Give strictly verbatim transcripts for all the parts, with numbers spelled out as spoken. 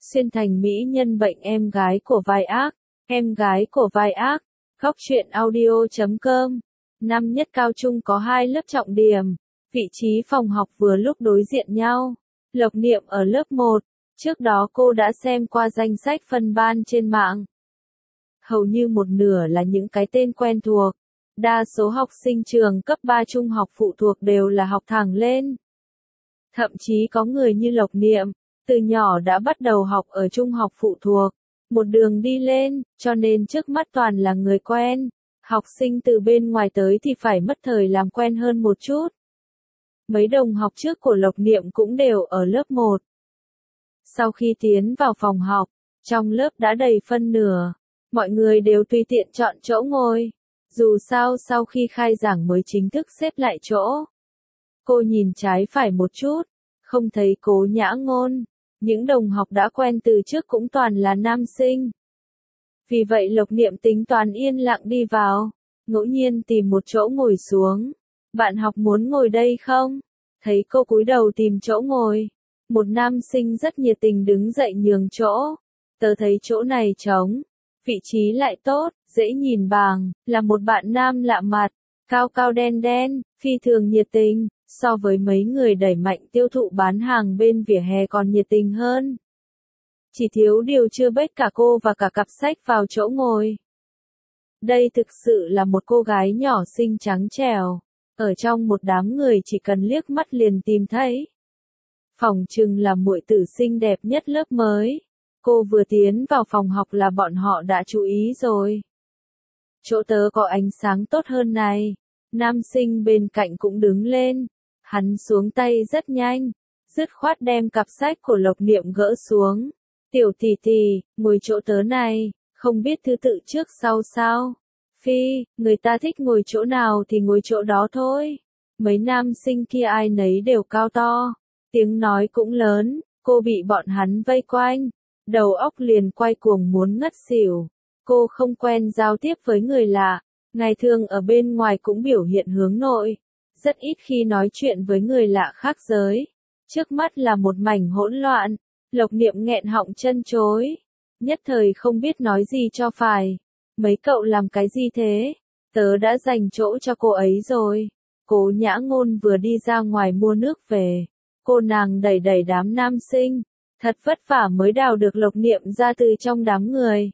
Xuyên thành mỹ nhân bệnh em gái của vai ác, em gái của vai ác, góc truyện audio chấm com. Năm nhất cao trung có hai lớp trọng điểm, vị trí phòng học vừa lúc đối diện nhau. Lộc Niệm ở lớp một, trước đó cô đã xem qua danh sách phân ban trên mạng. Hầu như một nửa là những cái tên quen thuộc. Đa số học sinh trường cấp ba trung học phụ thuộc đều là học thẳng lên. Thậm chí có người như Lộc Niệm, từ nhỏ đã bắt đầu học ở trung học phụ thuộc, một đường đi lên, cho nên trước mắt toàn là người quen. Học sinh từ bên ngoài tới thì phải mất thời làm quen hơn một chút. Mấy đồng học trước của Lộc Niệm cũng đều ở lớp một. Sau khi tiến vào phòng học, trong lớp đã đầy phân nửa, mọi người đều tùy tiện chọn chỗ ngồi. Dù sao sau khi khai giảng mới chính thức xếp lại chỗ. Cô nhìn trái phải một chút, không thấy Cố Nhã Ngôn. Những đồng học đã quen từ trước cũng toàn là nam sinh. Vì vậy Lộc Niệm tính toán yên lặng đi vào, ngẫu nhiên tìm một chỗ ngồi xuống. Bạn học muốn ngồi đây không? Thấy cô cúi đầu tìm chỗ ngồi. Một nam sinh rất nhiệt tình đứng dậy nhường chỗ. Tớ thấy chỗ này trống. Vị trí lại tốt, dễ nhìn bàng, là một bạn nam lạ mặt, cao cao đen đen, phi thường nhiệt tình, so với mấy người đẩy mạnh tiêu thụ bán hàng bên vỉa hè còn nhiệt tình hơn. Chỉ thiếu điều chưa bết cả cô và cả cặp sách vào chỗ ngồi. Đây thực sự là một cô gái nhỏ xinh trắng trẻo, ở trong một đám người chỉ cần liếc mắt liền tìm thấy. Phỏng chừng là muội tử xinh đẹp nhất lớp mới. Cô vừa tiến vào phòng học là bọn họ đã chú ý rồi. Chỗ tớ có ánh sáng tốt hơn này. Nam sinh bên cạnh cũng đứng lên. Hắn xuống tay rất nhanh. Dứt khoát đem cặp sách của Lộc Niệm gỡ xuống. Tiểu tỷ tỷ, ngồi chỗ tớ này, không biết thứ tự trước sau sao. Phi, người ta thích ngồi chỗ nào thì ngồi chỗ đó thôi. Mấy nam sinh kia ai nấy đều cao to. Tiếng nói cũng lớn, cô bị bọn hắn vây quanh. Đầu óc liền quay cuồng muốn ngất xỉu. Cô không quen giao tiếp với người lạ, ngày thường ở bên ngoài cũng biểu hiện hướng nội, rất ít khi nói chuyện với người lạ khác giới. Trước mắt là một mảnh hỗn loạn, Lộc Niệm nghẹn họng chân chối, nhất thời không biết nói gì cho phải. Mấy cậu làm cái gì thế? Tớ đã dành chỗ cho cô ấy rồi. Cố Nhã Ngôn vừa đi ra ngoài mua nước về, cô nàng đẩy đẩy đám nam sinh. Thật vất vả mới đào được Lộc Niệm ra từ trong đám người.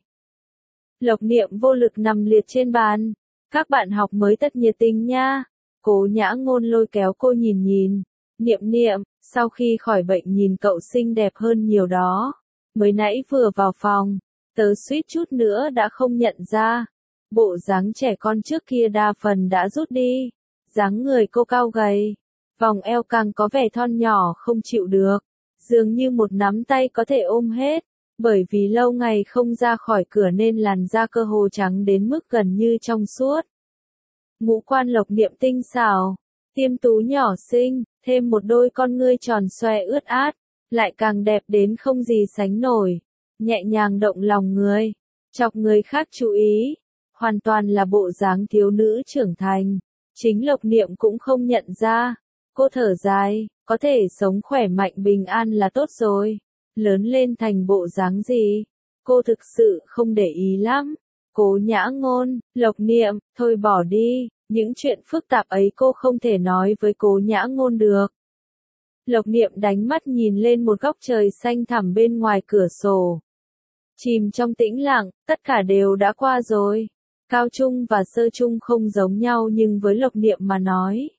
Lộc Niệm vô lực nằm liệt trên bàn. Các bạn học mới tất nhiệt tình nha. Cố Nhã Ngôn lôi kéo cô nhìn nhìn. Niệm Niệm, sau khi khỏi bệnh nhìn cậu xinh đẹp hơn nhiều đó. Mới nãy vừa vào phòng, tớ suýt chút nữa đã không nhận ra. Bộ dáng trẻ con trước kia đa phần đã rút đi. Dáng người cô cao gầy, vòng eo càng có vẻ thon nhỏ không chịu được. Dường như một nắm tay có thể ôm hết, bởi vì lâu ngày không ra khỏi cửa nên làn da cơ hồ trắng đến mức gần như trong suốt. Ngũ quan Lộc Niệm tinh xảo, tiêm tú nhỏ xinh, thêm một đôi con ngươi tròn xoe ướt át, lại càng đẹp đến không gì sánh nổi, nhẹ nhàng động lòng người, chọc người khác chú ý, hoàn toàn là bộ dáng thiếu nữ trưởng thành. Chính Lộc Niệm cũng không nhận ra. Cô thở dài, có thể sống khỏe mạnh bình an là tốt rồi. Lớn lên thành bộ dáng gì? Cô thực sự không để ý lắm. Cố Nhã Ngôn, Lộc Niệm, thôi bỏ đi. Những chuyện phức tạp ấy cô không thể nói với Cố Nhã Ngôn được. Lộc Niệm đánh mắt nhìn lên một góc trời xanh thẳm bên ngoài cửa sổ. Chìm trong tĩnh lặng, tất cả đều đã qua rồi. Cao trung và sơ trung không giống nhau nhưng với Lộc Niệm mà nói,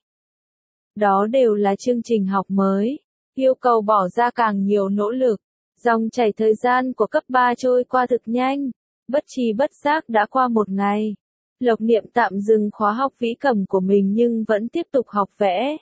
đó đều là chương trình học mới, yêu cầu bỏ ra càng nhiều nỗ lực. Dòng chảy thời gian của cấp ba trôi qua thực nhanh, bất tri bất giác đã qua một ngày. Lộc Niệm tạm dừng khóa học vĩ cầm của mình nhưng vẫn tiếp tục học vẽ.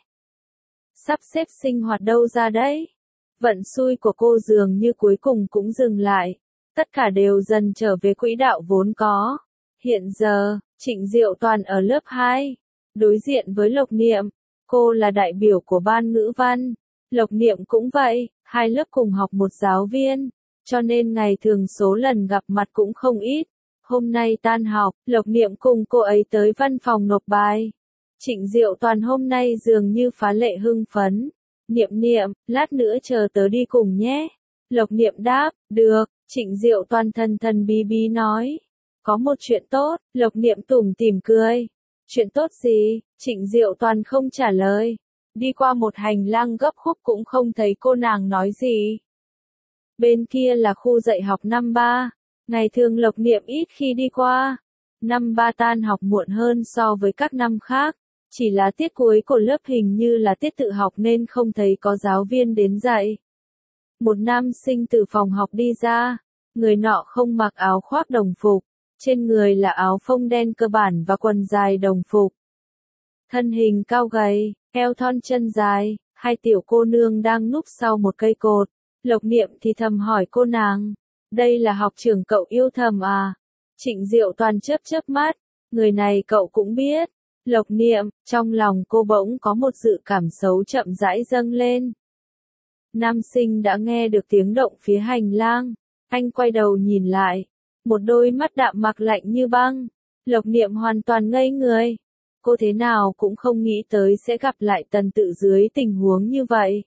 Sắp xếp sinh hoạt đâu ra đấy? Vận xui của cô dường như cuối cùng cũng dừng lại. Tất cả đều dần trở về quỹ đạo vốn có. Hiện giờ, Trịnh Diệu Toàn ở lớp hai, đối diện với Lộc Niệm. Cô là đại biểu của ban ngữ văn, Lộc Niệm cũng vậy, hai lớp cùng học một giáo viên, cho nên ngày thường số lần gặp mặt cũng không ít. Hôm nay tan học, Lộc Niệm cùng cô ấy tới văn phòng nộp bài. Trịnh Diệu Toàn hôm nay dường như phá lệ hưng phấn. Niệm Niệm, lát nữa chờ tớ đi cùng nhé. Lộc Niệm đáp, được, Trịnh Diệu Toàn thần thần bí bí nói. Có một chuyện tốt, Lộc Niệm tủm tỉm cười. Chuyện tốt gì? Trịnh Diệu Toàn không trả lời. Đi qua một hành lang gấp khúc cũng không thấy cô nàng nói gì. Bên kia là khu dạy học năm ba. Ngày thường Lộc Niệm ít khi đi qua. Năm ba tan học muộn hơn so với các năm khác. Chỉ là tiết cuối của lớp hình như là tiết tự học nên không thấy có giáo viên đến dạy. Một nam sinh từ phòng học đi ra. Người nọ không mặc áo khoác đồng phục. Trên người là áo phông đen cơ bản và quần dài đồng phục. Thân hình cao gầy, eo thon chân dài, hai tiểu cô nương đang núp sau một cây cột. Lộc Niệm thì thầm hỏi cô nàng, đây là học trưởng cậu yêu thầm à? Trịnh Diệu Toàn chớp chớp mắt, người này cậu cũng biết. Lộc Niệm, trong lòng cô bỗng có một dự cảm xấu chậm rãi dâng lên. Nam sinh đã nghe được tiếng động phía hành lang, anh quay đầu nhìn lại, một đôi mắt đạm mặc lạnh như băng. Lộc Niệm hoàn toàn ngây người. Cô thế nào cũng không nghĩ tới sẽ gặp lại Tần Tự dưới tình huống như vậy.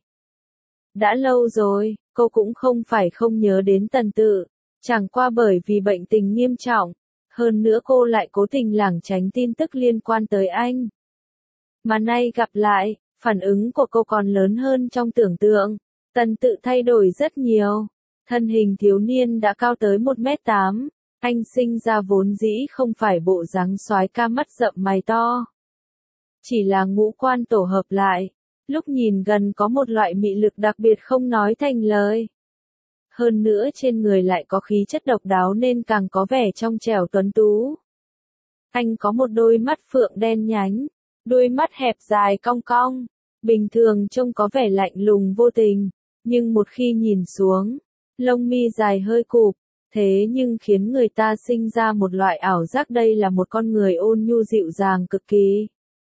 Đã lâu rồi, cô cũng không phải không nhớ đến Tần Tự, chẳng qua bởi vì bệnh tình nghiêm trọng, hơn nữa cô lại cố tình lảng tránh tin tức liên quan tới anh. Mà nay gặp lại, phản ứng của cô còn lớn hơn trong tưởng tượng. Tần Tự thay đổi rất nhiều, thân hình thiếu niên đã cao tới một mét tám, anh sinh ra vốn dĩ không phải bộ dáng soái ca mắt rậm mày to. Chỉ là ngũ quan tổ hợp lại, lúc nhìn gần có một loại mị lực đặc biệt không nói thành lời. Hơn nữa trên người lại có khí chất độc đáo nên càng có vẻ trong trẻo tuấn tú. Anh có một đôi mắt phượng đen nhánh, đôi mắt hẹp dài cong cong, bình thường trông có vẻ lạnh lùng vô tình, nhưng một khi nhìn xuống, lông mi dài hơi cụp, thế nhưng khiến người ta sinh ra một loại ảo giác đây là một con người ôn nhu dịu dàng cực kỳ.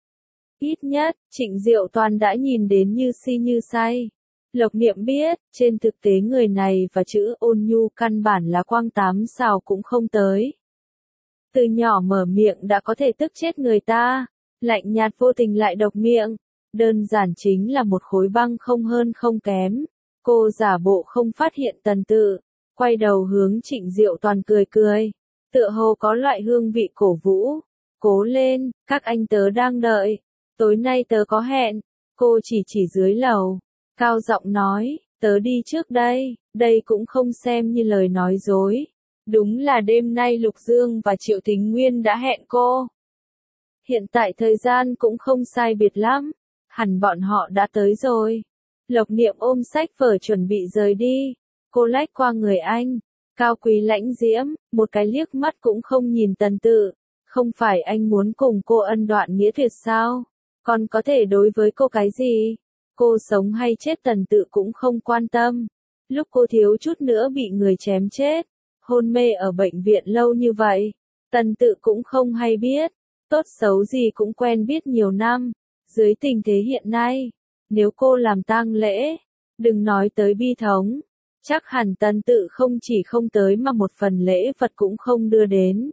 Ít nhất, Trịnh Diệu Toàn đã nhìn đến như si như say. Lộc Niệm biết, trên thực tế người này và chữ ôn nhu căn bản là quang tám xào cũng không tới. Từ nhỏ mở miệng đã có thể tức chết người ta, lạnh nhạt vô tình lại độc miệng, đơn giản chính là một khối băng không hơn không kém. Cô giả bộ không phát hiện Tần Tự, quay đầu hướng Trịnh Diệu Toàn cười cười, tựa hồ có loại hương vị cổ vũ. Cố lên, các anh tớ đang đợi, tối nay tớ có hẹn. Cô chỉ chỉ dưới lầu, cao giọng nói, tớ đi trước đây, đây cũng không xem như lời nói dối. Đúng là đêm nay Lục Dương và Triệu Thính Nguyên đã hẹn cô. Hiện tại thời gian cũng không sai biệt lắm, hẳn bọn họ đã tới rồi. Lộc Niệm ôm sách vở chuẩn bị rời đi, cô lách qua người anh, cao quý lãnh diễm, một cái liếc mắt cũng không nhìn Tần Tự. Không phải anh muốn cùng cô ân đoạn nghĩa tuyệt sao? Còn có thể đối với cô cái gì? Cô sống hay chết Tần Tự cũng không quan tâm. Lúc cô thiếu chút nữa bị người chém chết, hôn mê ở bệnh viện lâu như vậy, Tần Tự cũng không hay biết, tốt xấu gì cũng quen biết nhiều năm. Dưới tình thế hiện nay, nếu cô làm tang lễ, đừng nói tới bi thống, chắc hẳn Tần Tự không chỉ không tới mà một phần lễ vật cũng không đưa đến.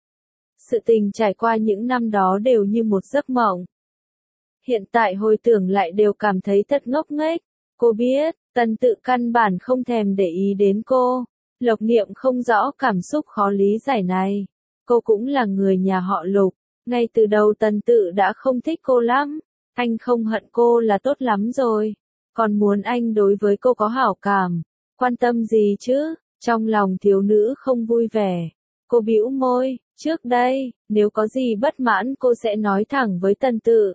Sự tình trải qua những năm đó đều như một giấc mộng. Hiện tại hồi tưởng lại đều cảm thấy thật ngốc nghếch. Cô biết, Tần Tự căn bản không thèm để ý đến cô. Lộc Niệm không rõ cảm xúc khó lý giải này. Cô cũng là người nhà họ Lục. Ngay từ đầu Tần Tự đã không thích cô lắm. Anh không hận cô là tốt lắm rồi. Còn muốn anh đối với cô có hảo cảm. Quan tâm gì chứ? Trong lòng thiếu nữ không vui vẻ. Cô bĩu môi, trước đây, nếu có gì bất mãn cô sẽ nói thẳng với Tần Tự.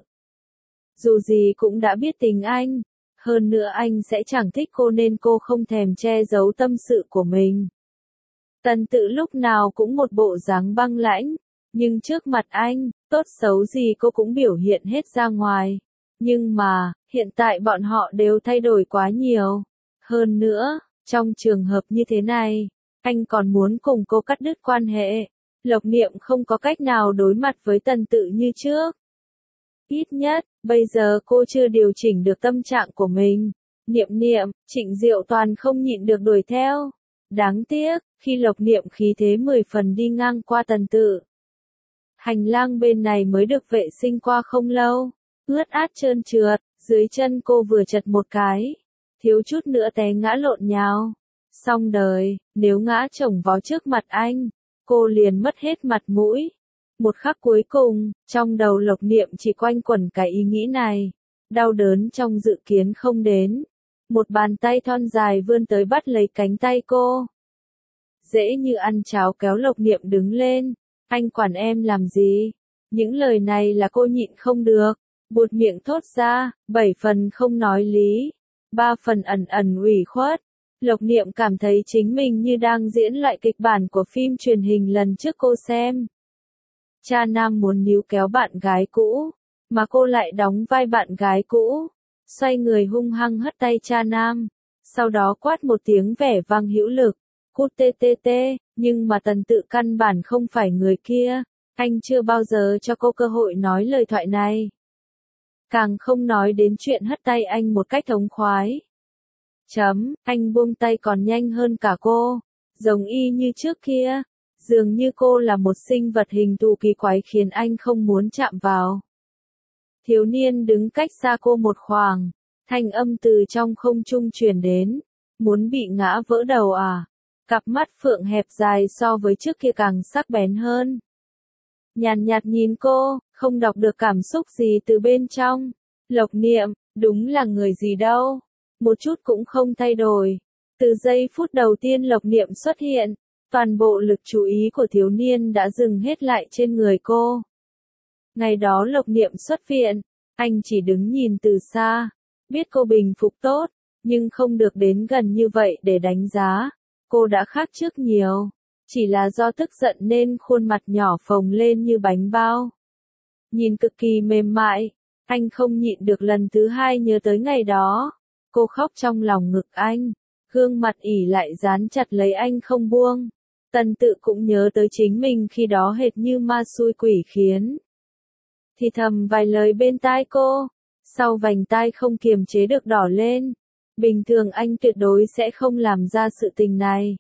Dù gì cũng đã biết tình anh, hơn nữa anh sẽ chẳng thích cô nên cô không thèm che giấu tâm sự của mình. Tần Tự lúc nào cũng một bộ dáng băng lãnh, nhưng trước mặt anh, tốt xấu gì cô cũng biểu hiện hết ra ngoài. Nhưng mà, hiện tại bọn họ đều thay đổi quá nhiều. Hơn nữa, trong trường hợp như thế này, anh còn muốn cùng cô cắt đứt quan hệ. Lộc Niệm không có cách nào đối mặt với Tần Tự như trước. Ít nhất, bây giờ cô chưa điều chỉnh được tâm trạng của mình. Niệm Niệm, Trịnh Diệu Toàn không nhịn được đuổi theo. Đáng tiếc, khi Lộc Niệm khí thế mười phần đi ngang qua Tần Tự. Hành lang bên này mới được vệ sinh qua không lâu. Ướt át trơn trượt, dưới chân cô vừa chật một cái. Thiếu chút nữa té ngã lộn nhào. Xong đời, nếu ngã chồng vó trước mặt anh, cô liền mất hết mặt mũi. Một khắc cuối cùng, trong đầu Lộc Niệm chỉ quanh quẩn cái ý nghĩ này. Đau đớn trong dự kiến không đến. Một bàn tay thon dài vươn tới bắt lấy cánh tay cô. Dễ như ăn cháo kéo Lộc Niệm đứng lên. Anh quản em làm gì? Những lời này là cô nhịn không được. Buột miệng thốt ra, bảy phần không nói lý. Ba phần ẩn ẩn ủy khuất. Lộc Niệm cảm thấy chính mình như đang diễn lại kịch bản của phim truyền hình lần trước cô xem. Cha nam muốn níu kéo bạn gái cũ, mà cô lại đóng vai bạn gái cũ. Xoay người hung hăng hất tay cha nam, sau đó quát một tiếng vẻ vang hữu lực, cút tê tê tê, nhưng mà Tần Tự căn bản không phải người kia, anh chưa bao giờ cho cô cơ hội nói lời thoại này. Càng không nói đến chuyện hất tay anh một cách thống khoái. Chấm, anh buông tay còn nhanh hơn cả cô, giống y như trước kia, dường như cô là một sinh vật hình thù kỳ quái khiến anh không muốn chạm vào. Thiếu niên đứng cách xa cô một khoảng, thanh âm từ trong không trung truyền đến, muốn bị ngã vỡ đầu à? Cặp mắt phượng hẹp dài so với trước kia càng sắc bén hơn. Nhàn nhạt nhìn cô, không đọc được cảm xúc gì từ bên trong. Lộc Niệm, đúng là người gì đâu, một chút cũng không thay đổi. Từ giây phút đầu tiên Lộc Niệm xuất hiện, toàn bộ lực chú ý của thiếu niên đã dừng hết lại trên người cô. Ngày đó Lộc Niệm xuất viện, anh chỉ đứng nhìn từ xa, biết cô bình phục tốt, nhưng không được đến gần như vậy để đánh giá. Cô đã khác trước nhiều, chỉ là do tức giận nên khuôn mặt nhỏ phồng lên như bánh bao. Nhìn cực kỳ mềm mại, anh không nhịn được lần thứ hai nhớ tới ngày đó. Cô khóc trong lòng ngực anh, gương mặt ỉ lại dán chặt lấy anh không buông. Tần Tự cũng nhớ tới chính mình khi đó hệt như ma xui quỷ khiến. Thì thầm vài lời bên tai cô, sau vành tai không kiềm chế được đỏ lên. Bình thường anh tuyệt đối sẽ không làm ra sự tình này.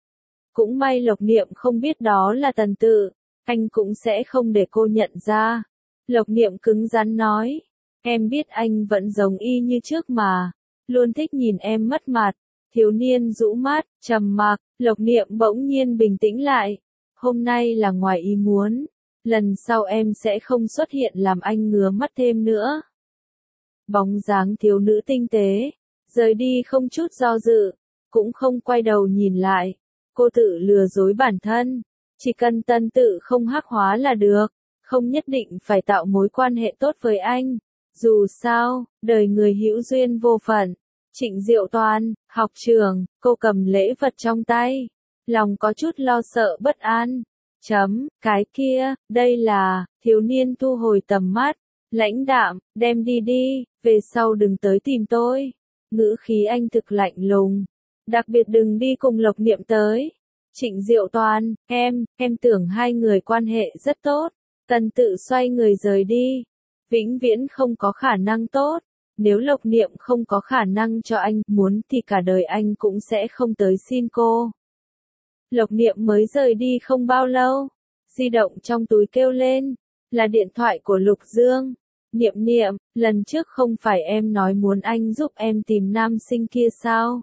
Cũng may Lộc Niệm không biết đó là Tần Tự, anh cũng sẽ không để cô nhận ra. Lộc Niệm cứng rắn nói, em biết anh vẫn giống y như trước mà, luôn thích nhìn em mất mặt. Thiếu niên rũ mắt, trầm mặc, Lộc Niệm bỗng nhiên bình tĩnh lại. Hôm nay là ngoài ý muốn, lần sau em sẽ không xuất hiện làm anh ngứa mắt thêm nữa. Bóng dáng thiếu nữ tinh tế, rời đi không chút do dự, cũng không quay đầu nhìn lại. Cô tự lừa dối bản thân, chỉ cần Tần Tự không hắc hóa là được, không nhất định phải tạo mối quan hệ tốt với anh. Dù sao, đời người hữu duyên vô phận. Trịnh Diệu Toàn, học trường, cô cầm lễ vật trong tay, lòng có chút lo sợ bất an. Chấm, cái kia, đây là, thiếu niên thu hồi tầm mắt, lãnh đạm, đem đi đi, về sau đừng tới tìm tôi. Ngữ khí anh thực lạnh lùng, đặc biệt đừng đi cùng Lộc Niệm tới. Trịnh Diệu Toàn, em, em tưởng hai người quan hệ rất tốt. Tần Tự xoay người rời đi, vĩnh viễn không có khả năng tốt. Nếu Lộc Niệm không có khả năng cho anh muốn thì cả đời anh cũng sẽ không tới xin cô. Lộc Niệm mới rời đi không bao lâu, di động trong túi kêu lên, là điện thoại của Lục Dương. Niệm Niệm, lần trước không phải em nói muốn anh giúp em tìm nam sinh kia sao?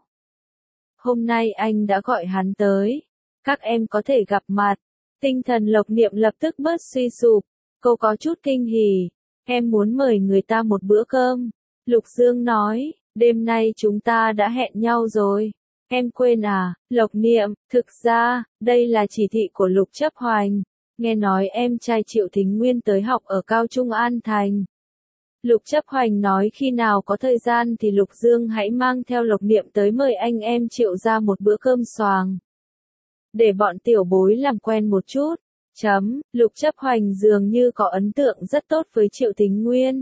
Hôm nay anh đã gọi hắn tới, các em có thể gặp mặt. Tinh thần Lộc Niệm lập tức bớt suy sụp, cô có chút kinh hỉ, em muốn mời người ta một bữa cơm. Lục Dương nói, đêm nay chúng ta đã hẹn nhau rồi. Em quên à, Lộc Niệm, thực ra, đây là chỉ thị của Lục Chấp Hoành. Nghe nói em trai Triệu Thính Nguyên tới học ở Cao Trung An Thành. Lục Chấp Hoành nói khi nào có thời gian thì Lục Dương hãy mang theo Lộc Niệm tới mời anh em Triệu ra một bữa cơm xoàng. Để bọn tiểu bối làm quen một chút. Chấm, Lục Chấp Hoành dường như có ấn tượng rất tốt với Triệu Thính Nguyên.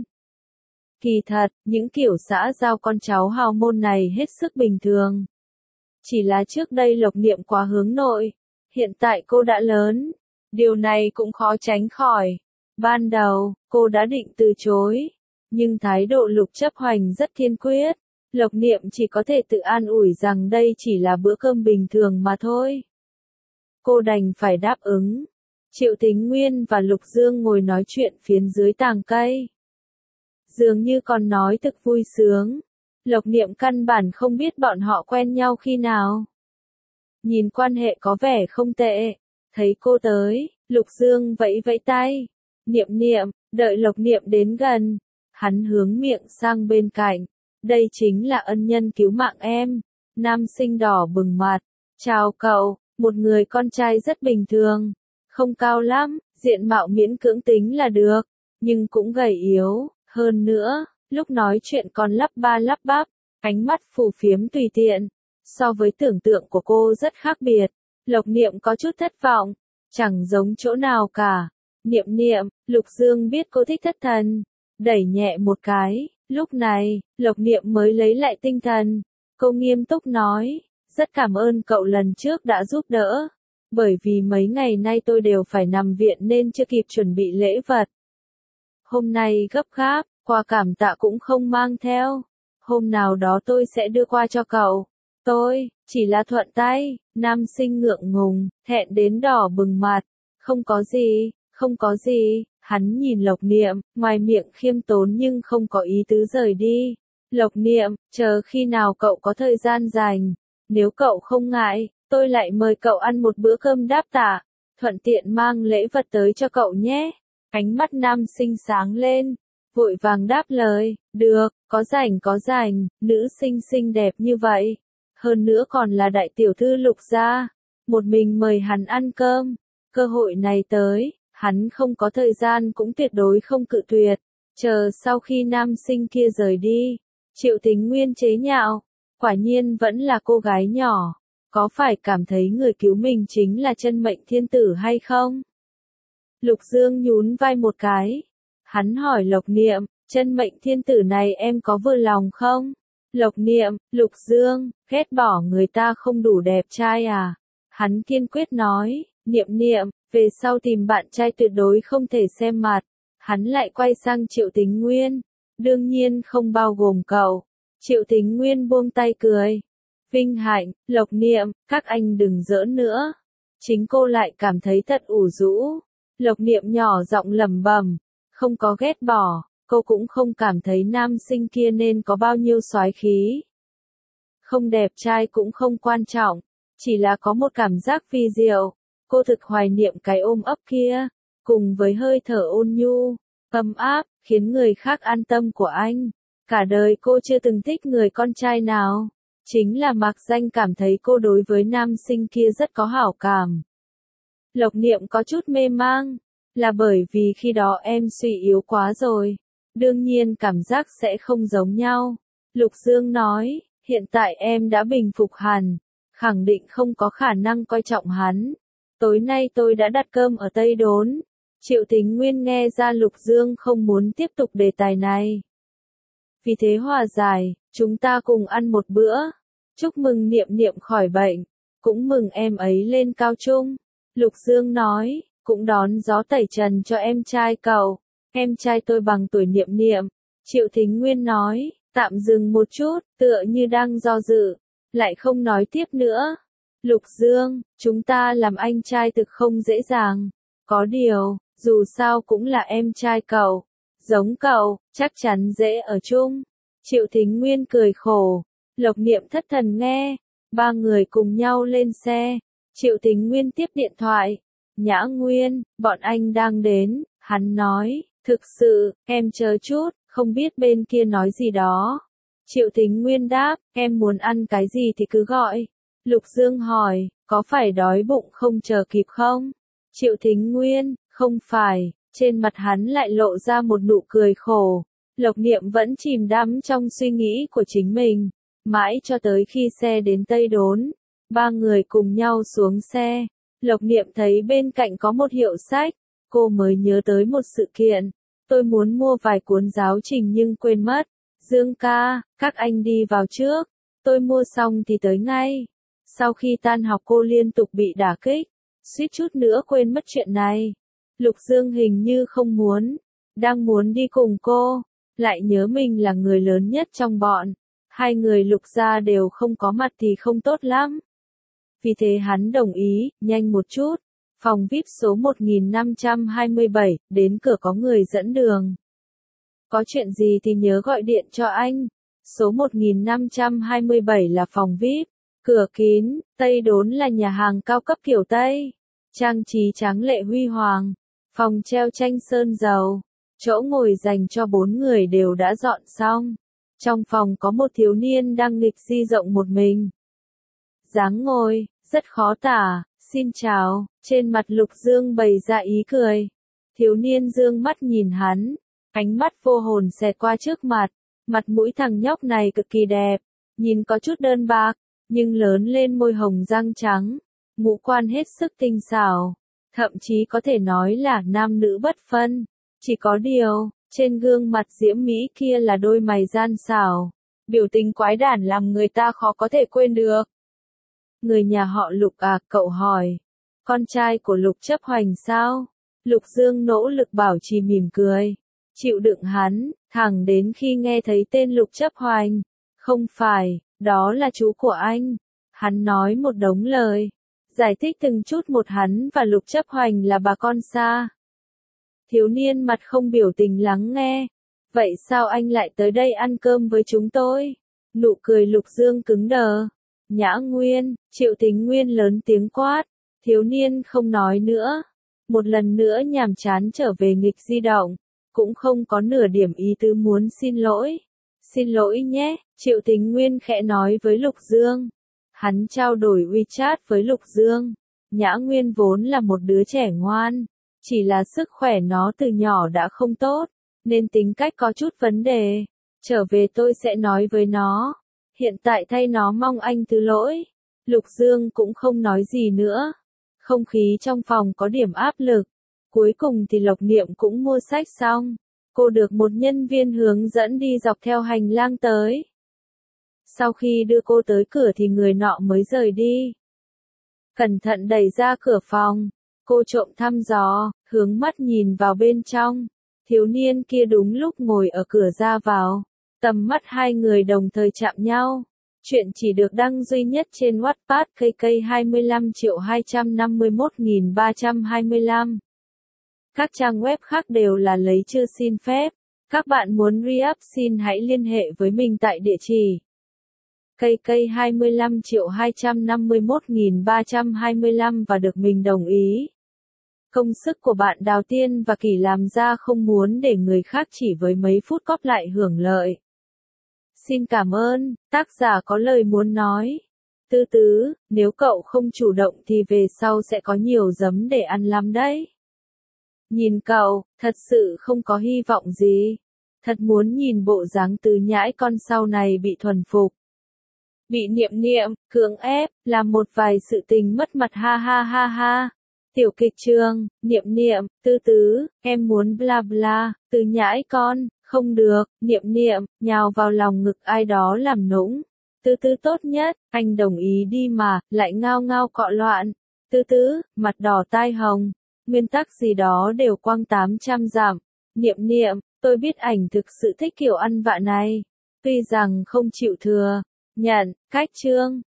Kỳ thật, những kiểu xã giao con cháu hào môn này hết sức bình thường. Chỉ là trước đây Lộc Niệm quá hướng nội, hiện tại cô đã lớn, điều này cũng khó tránh khỏi. Ban đầu, cô đã định từ chối, nhưng thái độ Lục Chấp Hoành rất kiên quyết, Lộc Niệm chỉ có thể tự an ủi rằng đây chỉ là bữa cơm bình thường mà thôi. Cô đành phải đáp ứng. Triệu Thính Nguyên và Lục Dương ngồi nói chuyện phiến dưới tàng cây. Dường như còn nói thực vui sướng. Lộc Niệm căn bản không biết bọn họ quen nhau khi nào. nhìn quan hệ có vẻ không tệ. Thấy cô tới, Lục Dương vẫy vẫy tay. Niệm Niệm, đợi Lộc Niệm đến gần. Hắn hướng miệng sang bên cạnh. Đây chính là ân nhân cứu mạng em. Nam sinh đỏ bừng mặt. Chào cậu, một người con trai rất bình thường. Không cao lắm, diện mạo miễn cưỡng tính là được. Nhưng cũng gầy yếu, hơn nữa, lúc nói chuyện còn lắp ba lắp bắp. Ánh mắt phù phiếm tùy tiện. So với tưởng tượng của cô rất khác biệt. Lộc Niệm có chút thất vọng. Chẳng giống chỗ nào cả. Niệm Niệm, Lục Dương biết cô thích thất thần. Đẩy nhẹ một cái. Lúc này, Lộc Niệm mới lấy lại tinh thần. Cô nghiêm túc nói. Rất cảm ơn cậu lần trước đã giúp đỡ. Bởi vì mấy ngày nay tôi đều phải nằm viện nên chưa kịp chuẩn bị lễ vật. Hôm nay gấp gáp, quà cảm tạ cũng không mang theo. Hôm nào đó tôi sẽ đưa qua cho cậu. Tôi, chỉ là thuận tay. Nam sinh ngượng ngùng, thẹn đến đỏ bừng mặt. Không có gì, không có gì. Hắn nhìn Lộc Niệm, ngoài miệng khiêm tốn nhưng không có ý tứ rời đi. Lộc Niệm, chờ khi nào cậu có thời gian rảnh. Nếu cậu không ngại, tôi lại mời cậu ăn một bữa cơm đáp tạ. Thuận tiện mang lễ vật tới cho cậu nhé. Ánh mắt nam sinh sáng lên. Vội vàng đáp lời, được, có rảnh có rảnh, nữ sinh xinh đẹp như vậy. Hơn nữa còn là đại tiểu thư Lục gia. Một mình mời hắn ăn cơm. Cơ hội này tới, hắn không có thời gian cũng tuyệt đối không cự tuyệt. Chờ sau khi nam sinh kia rời đi, Triệu Tính Nguyên chế nhạo. Quả nhiên vẫn là cô gái nhỏ. Có phải cảm thấy người cứu mình chính là chân mệnh thiên tử hay không? Lục Dương nhún vai một cái. Hắn hỏi Lộc Niệm, chân mệnh thiên tử này em có vừa lòng không? Lộc Niệm, Lục Dương, ghét bỏ người ta không đủ đẹp trai à? Hắn kiên quyết nói, Niệm Niệm, về sau tìm bạn trai tuyệt đối không thể xem mặt. Hắn lại quay sang Triệu Tính Nguyên. Đương nhiên không bao gồm cậu. Triệu Tính Nguyên buông tay cười. Vinh Hạnh, Lộc Niệm, các anh đừng giỡn nữa. Chính cô lại cảm thấy thật ủ rũ. Lộc Niệm nhỏ giọng lẩm bẩm, không có ghét bỏ, cô cũng không cảm thấy nam sinh kia nên có bao nhiêu soái khí. Không đẹp trai cũng không quan trọng, chỉ là có một cảm giác vi diệu. Cô thực hoài niệm cái ôm ấp kia, cùng với hơi thở ôn nhu, ấm áp, khiến người khác an tâm của anh. Cả đời cô chưa từng thích người con trai nào. Chính là mặc danh cảm thấy cô đối với nam sinh kia rất có hảo cảm. Lộc Niệm có chút mê mang, là bởi vì khi đó em suy yếu quá rồi. Đương nhiên cảm giác sẽ không giống nhau. Lục Dương nói, hiện tại em đã bình phục hẳn, khẳng định không có khả năng coi trọng hắn. Tối nay tôi đã đặt cơm ở Tây Đốn. Triệu Tính Nguyên nghe ra Lục Dương không muốn tiếp tục đề tài này. Vì thế hòa giải, chúng ta cùng ăn một bữa. Chúc mừng Niệm Niệm khỏi bệnh, cũng mừng em ấy lên cao trung. Lục Dương nói, cũng đón gió tẩy trần cho em trai cậu. Em trai tôi bằng tuổi Niệm Niệm. Triệu Thính Nguyên nói, tạm dừng một chút, tựa như đang do dự, lại không nói tiếp nữa. Lục Dương, chúng ta làm anh trai thực không dễ dàng. Có điều, dù sao cũng là em trai cậu. Giống cậu, chắc chắn dễ ở chung. Triệu Thính Nguyên cười khổ. Lộc Niệm thất thần nghe. Ba người cùng nhau lên xe. Triệu Thính Nguyên tiếp điện thoại. Nhã Nguyên, bọn anh đang đến. Hắn nói, thực sự, em chờ chút, không biết bên kia nói gì đó. Triệu Thính Nguyên đáp, em muốn ăn cái gì thì cứ gọi. Lục Dương hỏi, có phải đói bụng không chờ kịp không? Triệu Thính Nguyên, không phải. Trên mặt hắn lại lộ ra một nụ cười khổ. Lộc Niệm vẫn chìm đắm trong suy nghĩ của chính mình. Mãi cho tới khi xe đến Tây Đốn. Ba người cùng nhau xuống xe. Lộc Niệm thấy bên cạnh có một hiệu sách. Cô mới nhớ tới một sự kiện. Tôi muốn mua vài cuốn giáo trình nhưng quên mất. Dương ca, các anh đi vào trước. Tôi mua xong thì tới ngay. Sau khi tan học cô liên tục bị đả kích. Suýt chút nữa quên mất chuyện này. Lục Dương hình như không muốn. Đang muốn đi cùng cô. Lại nhớ mình là người lớn nhất trong bọn. Hai người Lục gia đều không có mặt thì không tốt lắm. Vì thế hắn đồng ý, nhanh một chút. Phòng vi ai pi số một nghìn năm trăm hai mươi bảy, đến cửa có người dẫn đường. Có chuyện gì thì nhớ gọi điện cho anh. Số một nghìn năm trăm hai mươi bảy là phòng vi ai pi. Cửa kín, Tây Đốn là nhà hàng cao cấp kiểu Tây. Trang trí tráng lệ huy hoàng. Phòng treo tranh sơn dầu. Chỗ ngồi dành cho bốn người đều đã dọn xong. Trong phòng có một thiếu niên đang nghịch di rộng một mình. Dáng ngồi, rất khó tả, xin chào, trên mặt Lục Dương bày ra ý cười. Thiếu niên dương mắt nhìn hắn, ánh mắt vô hồn xẹt qua trước mặt, mặt mũi thằng nhóc này cực kỳ đẹp, nhìn có chút đơn bạc, nhưng lớn lên môi hồng răng trắng, ngũ quan hết sức tinh xảo, thậm chí có thể nói là nam nữ bất phân. Chỉ có điều, trên gương mặt diễm mỹ kia là đôi mày gian xảo, biểu tình quái đản làm người ta khó có thể quên được. Người nhà họ Lục à, cậu hỏi. Con trai của Lục Chấp Hoành sao? Lục Dương nỗ lực bảo trì mỉm cười. Chịu đựng hắn, thẳng đến khi nghe thấy tên Lục Chấp Hoành. Không phải, đó là chú của anh. Hắn nói một đống lời. Giải thích từng chút một hắn và Lục Chấp Hoành là bà con xa. Thiếu niên mặt không biểu tình lắng nghe. Vậy sao anh lại tới đây ăn cơm với chúng tôi? Nụ cười Lục Dương cứng đờ. Nhã Nguyên, Triệu Tính Nguyên lớn tiếng quát. Thiếu niên không nói nữa. Một lần nữa nhàm chán trở về nghịch di động. Cũng không có nửa điểm ý tứ muốn xin lỗi. Xin lỗi nhé, Triệu Tính Nguyên khẽ nói với Lục Dương. Hắn trao đổi WeChat với Lục Dương. Nhã Nguyên vốn là một đứa trẻ ngoan. Chỉ là sức khỏe nó từ nhỏ đã không tốt. Nên tính cách có chút vấn đề. Trở về tôi sẽ nói với nó. Hiện tại thay nó mong anh thứ lỗi. Lục Dương cũng không nói gì nữa. Không khí trong phòng có điểm áp lực. Cuối cùng thì Lộc Niệm cũng mua sách xong. Cô được một nhân viên hướng dẫn đi dọc theo hành lang tới. Sau khi đưa cô tới cửa thì người nọ mới rời đi. Cẩn thận đẩy ra cửa phòng. Cô trộm thăm dò, hướng mắt nhìn vào bên trong. Thiếu niên kia đúng lúc ngồi ở cửa ra vào. Tầm mắt hai người đồng thời chạm nhau. Chuyện chỉ được đăng duy nhất trên Wattpad K K hai mươi lăm triệu hai trăm năm mươi mốt nghìn ba trăm hai mươi lăm. Các trang web khác đều là lấy chưa xin phép. Các bạn muốn re-up xin hãy liên hệ với mình tại địa chỉ K K hai mươi lăm triệu hai trăm năm mươi mốt nghìn ba trăm hai mươi lăm và được mình đồng ý. Công sức của bạn Đào Tiên và Kỳ làm ra không muốn để người khác chỉ với mấy phút cóp lại hưởng lợi. Xin cảm ơn, tác giả có lời muốn nói. Tư Tứ, nếu cậu không chủ động thì về sau sẽ có nhiều giấm để ăn lắm đấy. Nhìn cậu, thật sự không có hy vọng gì. Thật muốn nhìn bộ dáng Tứ Nhãi con sau này bị thuần phục. Bị Niệm Niệm, cưỡng ép, làm một vài sự tình mất mặt ha ha ha ha. Tiểu kịch trường, Niệm Niệm, Tư Tứ, em muốn bla bla, Tứ Nhãi con, không được, Niệm Niệm, nhào vào lòng ngực ai đó làm nũng. Tư Tứ tốt nhất, anh đồng ý đi mà, lại ngao ngao cọ loạn. Tư Tứ, mặt đỏ tai hồng, nguyên tắc gì đó đều quăng tám trăm dặm. Niệm Niệm, tôi biết ảnh thực sự thích kiểu ăn vạ này. Tuy rằng không chịu thừa, nhận, cách chương.